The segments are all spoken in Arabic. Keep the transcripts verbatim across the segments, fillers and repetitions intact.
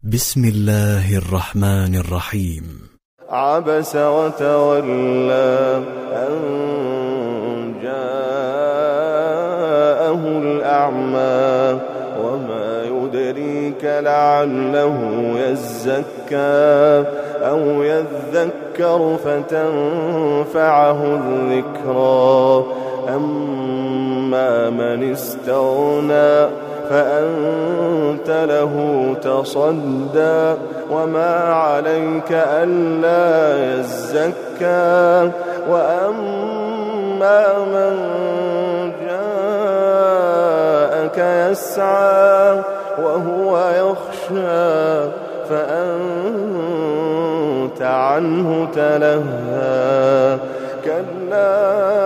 بسم الله الرحمن الرحيم. عبس وتولى أن جاءه الأعمى وما يدريك لعله يزكى أو يذكر فتنفعه الذكرى أما من استغنى فأنت له تصدى وما عليك ألا يزكى وأما من جاءك يسعى وهو يخشى فأنت عنه تلهى كلا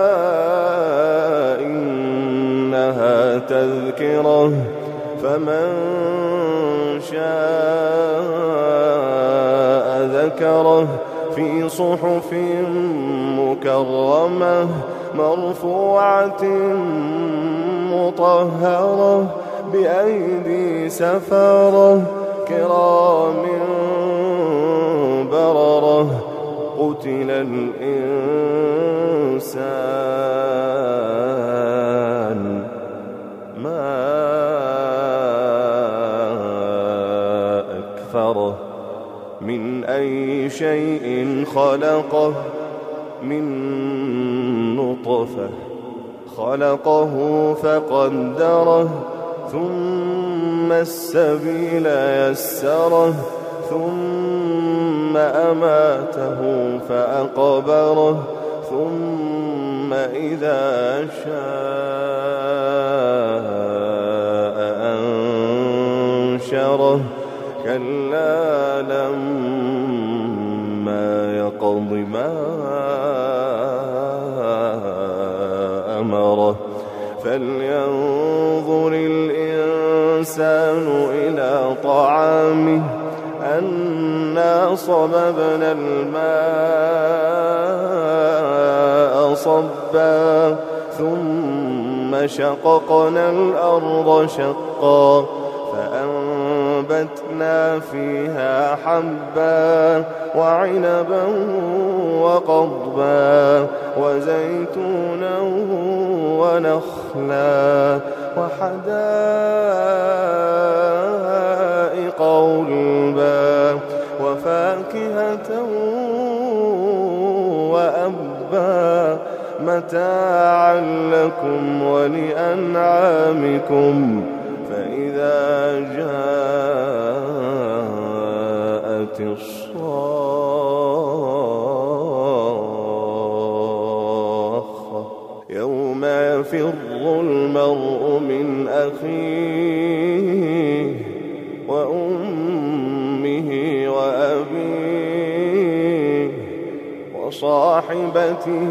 إنها تذكرة فمن شاء ذكره في صحف مكرمة مرفوعة مطهرة بأيدي سفرة كرام بررة قتل الإنسان ما أكفره من أي شيء خلقه من نطفة خلقه فقدره ثم السبيل يسره ثم أماته فأقبره ثم إذا شاء أنشره كلا لما يقض ما أمره فلينظر الإنسان إلى طعامه أنا صببنا الماء صبا ثم شققنا الأرض شقا فأنبتنا فيها حبا وعنبا وقضبا وزيتونا ونخلا وحدائق غلبا وفاكهة وأبا متاعا لكم ولأنعامكم فإذا جاءت الصاخة يوم يفر المرء من أخيه وأمه وأبيه وصاحبته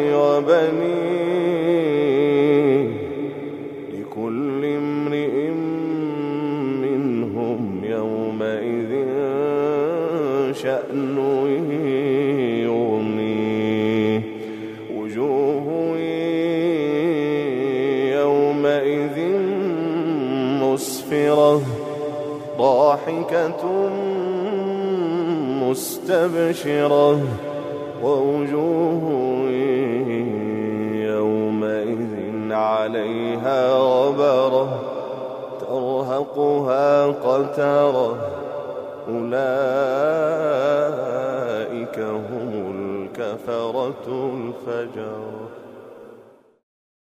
وبنيه لكل امرئ منهم يومئذ شأن يغنيه وجوه يومئذ مسفرة ضاحكة مستبشرة ووجوه يومئذ عليها غبرة ترهقها قترة أولئك هم الكفرة الفجرة.